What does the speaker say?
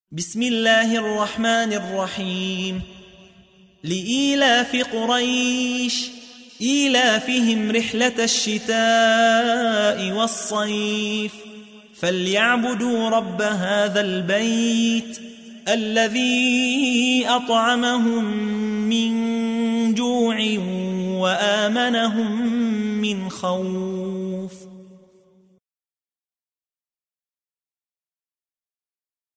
بسم الله الرحمن الرحيم. لإيلاف قريش إيلافهم رحلة الشتاء والصيف فليعبدوا رب هذا البيت الذي أطعمهم من جوع وآمنهم من خوف.